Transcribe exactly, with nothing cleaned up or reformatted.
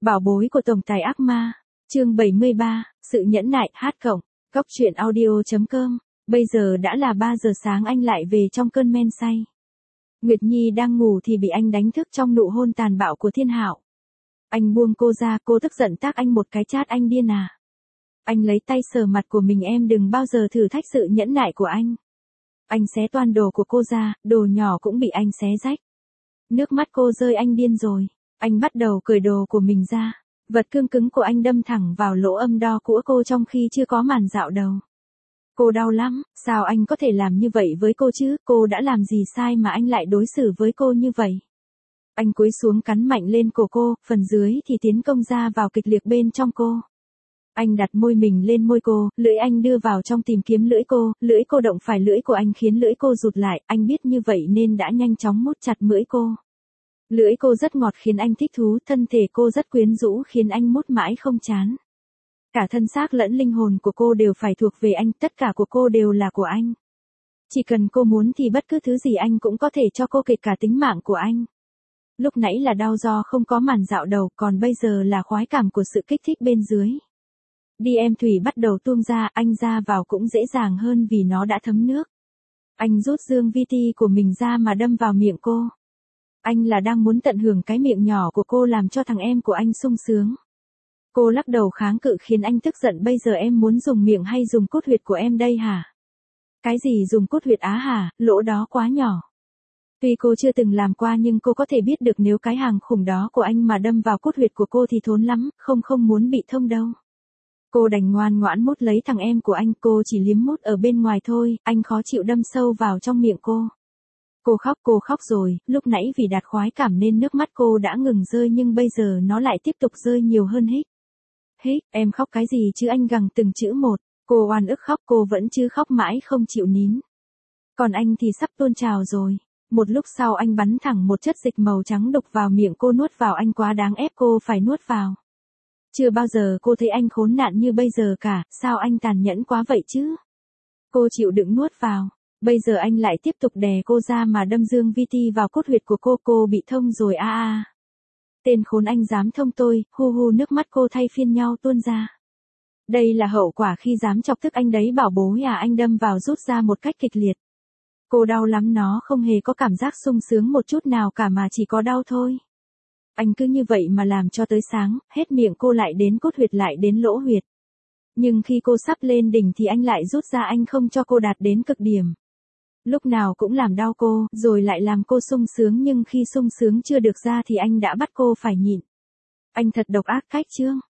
Bảo bối của tổng tài ác ma, chương bảy mươi ba, sự nhẫn nại, hát cộng, góc truyện audio.com, bây giờ đã là ba giờ sáng anh lại về trong cơn men say. Nguyệt Nhi đang ngủ thì bị anh đánh thức trong nụ hôn tàn bạo của Thiên Hạo. Anh buông cô ra, cô tức giận tát anh một cái, chát anh điên à. Anh lấy tay sờ mặt của mình, em đừng bao giờ thử thách sự nhẫn nại của anh. Anh xé toan đồ của cô ra, đồ nhỏ cũng bị anh xé rách. Nước mắt cô rơi, anh điên rồi. Anh bắt đầu cởi đồ của mình ra. Vật cương cứng của anh đâm thẳng vào lỗ âm đo của cô trong khi chưa có màn dạo đầu. Cô đau lắm, sao anh có thể làm như vậy với cô chứ, cô đã làm gì sai mà anh lại đối xử với cô như vậy. Anh cúi xuống cắn mạnh lên cổ cô, phần dưới thì tiến công ra vào kịch liệt bên trong cô. Anh đặt môi mình lên môi cô, lưỡi anh đưa vào trong tìm kiếm lưỡi cô, lưỡi cô động phải lưỡi của anh khiến lưỡi cô rụt lại, anh biết như vậy nên đã nhanh chóng mút chặt lưỡi cô. Lưỡi cô rất ngọt khiến anh thích thú, thân thể cô rất quyến rũ khiến anh mút mãi không chán. Cả thân xác lẫn linh hồn của cô đều phải thuộc về anh, tất cả của cô đều là của anh. Chỉ cần cô muốn thì bất cứ thứ gì anh cũng có thể cho cô, kể cả tính mạng của anh. Lúc nãy là đau do không có màn dạo đầu, còn bây giờ là khoái cảm của sự kích thích bên dưới. Đi em Thủy bắt đầu tuôn ra, anh ra vào cũng dễ dàng hơn vì nó đã thấm nước. Anh rút dương vi ti của mình ra mà đâm vào miệng cô. Anh là đang muốn tận hưởng cái miệng nhỏ của cô làm cho thằng em của anh sung sướng. Cô lắc đầu kháng cự khiến anh tức giận, bây giờ em muốn dùng miệng hay dùng cốt huyệt của em đây hả? Cái gì dùng cốt huyệt á hả, lỗ đó quá nhỏ. Tuy cô chưa từng làm qua nhưng cô có thể biết được nếu cái hàng khủng đó của anh mà đâm vào cốt huyệt của cô thì thốn lắm, không không muốn bị thông đâu. Cô đành ngoan ngoãn mút lấy thằng em của anh, cô chỉ liếm mút ở bên ngoài thôi, anh khó chịu đâm sâu vào trong miệng cô. Cô khóc, cô khóc rồi, lúc nãy vì đạt khoái cảm nên nước mắt cô đã ngừng rơi nhưng bây giờ nó lại tiếp tục rơi nhiều hơn. Hích. Hích, em khóc cái gì chứ, anh gằn từng chữ một, cô oan ức khóc, cô vẫn chứ khóc mãi không chịu nín. Còn anh thì sắp tuôn trào rồi. Một lúc sau anh bắn thẳng một chất dịch màu trắng đục vào miệng cô, nuốt vào, anh quá đáng ép cô phải nuốt vào. Chưa bao giờ cô thấy anh khốn nạn như bây giờ cả, sao anh tàn nhẫn quá vậy chứ? Cô chịu đựng nuốt vào. Bây giờ anh lại tiếp tục đè cô ra mà đâm dương vi ti vào cốt huyệt của cô, cô bị thông rồi a a. Tên khốn, anh dám thông tôi, hu hu, nước mắt cô thay phiên nhau tuôn ra. Đây là hậu quả khi dám chọc tức anh đấy bảo bối à, anh đâm vào rút ra một cách kịch liệt. Cô đau lắm, nó không hề có cảm giác sung sướng một chút nào cả mà chỉ có đau thôi. Anh cứ như vậy mà làm cho tới sáng, hết miệng cô lại đến cốt huyệt lại đến lỗ huyệt. Nhưng khi cô sắp lên đỉnh thì anh lại rút ra, anh không cho cô đạt đến cực điểm. Lúc nào cũng làm đau cô, rồi lại làm cô sung sướng, nhưng khi sung sướng chưa được ra thì anh đã bắt cô phải nhịn. Anh thật độc ác cách chương.